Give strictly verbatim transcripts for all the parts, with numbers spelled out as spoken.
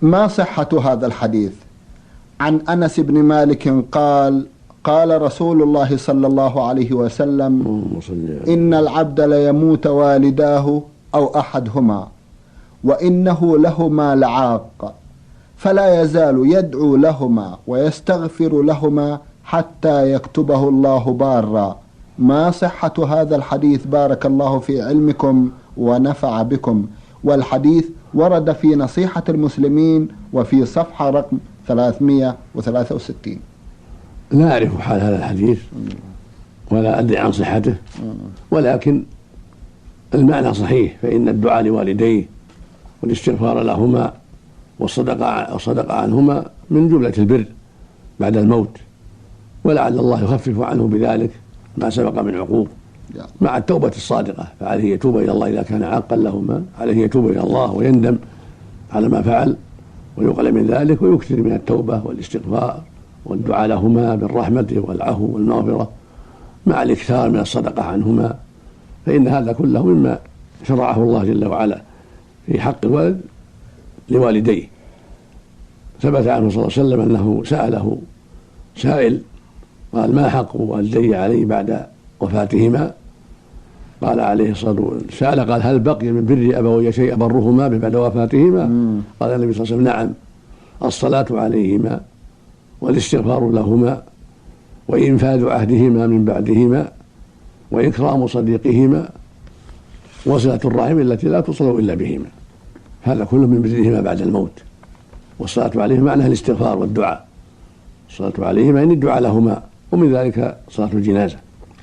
ما صحة هذا الحديث؟ عن أنس بن مالك قال قال رسول الله صلى الله عليه وسلم: إن العبد ليموت والداه أو أحدهما وإنه لهما لعاق، فلا يزال يدعو لهما ويستغفر لهما حتى يكتبه الله بارا. ما صحة هذا الحديث؟ بارك الله في علمكم ونفع بكم. والحديث ورد في نصيحة المسلمين وفي صفحة رقم ثلاثمائة وثلاثة وستين. لا أعرف حال هذا الحديث ولا أدري عن صحته، ولكن المعنى صحيح، فإن الدعاء لوالديه والاستغفار لهما والصدقة والصدقة عنهما من جملة البر بعد الموت، ولعل الله يخفف عنه بذلك ما سبق من عقوب، مع التوبة الصادقة. فعليه يتوب إلى الله إذا كان عاقا لهما، عليه يتوب إلى الله ويندم على ما فعل ويقل من ذلك، ويكثر من التوبة والاستغفار والدعاء لهما بالرحمة والعفو والمغفرة، مع الإكثار من الصدقة عنهما، فإن هذا كله مما شرعه الله جل وعلا في حق الولد لوالديه. ثبت عنه صلى الله عليه وسلم أنه سأله سائل قال: ما حق والدي علي بعد وفاتهما؟ قال عليه الصلاة والسلام، سأل قال: هل بقي من بر أبوي شيء أبرهما بعد وفاتهما؟ قال النبي صلى الله عليه وسلم: نعم، الصلاة عليهما والاستغفار لهما وإنفاذ عهدهما من بعدهما وإكرام صديقهما وصلة الرحم التي لا تصل إلا بهما. هذا كله من برهما بعد الموت. والصلاة عليهما معناها الاستغفار والدعاء. الصلاة عليهما يعني الدعاء لهما، ومن ذلك صلاة الجنازة.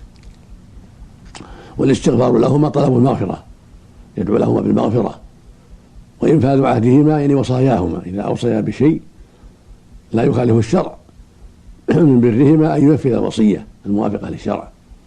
والاستغفار لهما طلب المغفرة، يدعو لهما بالمغفرة. وإنفاذ عهدهما يعني وصاياهما، إذا أوصيا بشيء لا يخالف الشرع من برهما أن ينفذ الوصية الموافقة للشرع.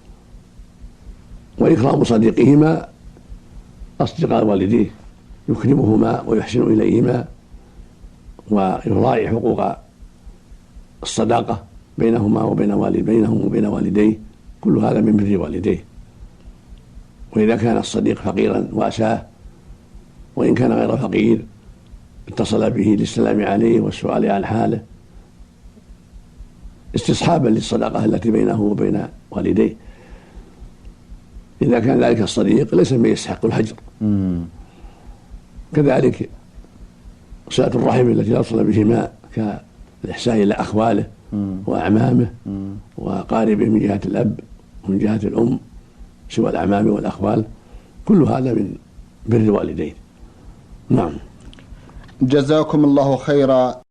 وإكرام صديقهما أصدقاء والديه، يكرمهما ويحسن إليهما ويراعي حقوق الصداقة بينهما وبين والد بينهم وبين والديه، كل هذا من بر والديه. وإذا كان الصديق فقيرا واساه، وإن كان غير فقير اتصل به للسلام عليه والسؤال عن حاله استصحابا للصداقة التي بينه وبين والديه. إذا كان ذلك الصديق ليس من يستحق الهجر. كذلك صلة الرحم التي لا يصل بهما كالإحسان إلى أخواله وأعمامه وأقاربه من جهة الأب ومن جهة الأم سوى الأعمام والأخوال، كل هذا من بر الوالدين. نعم. جزاكم الله خيرا.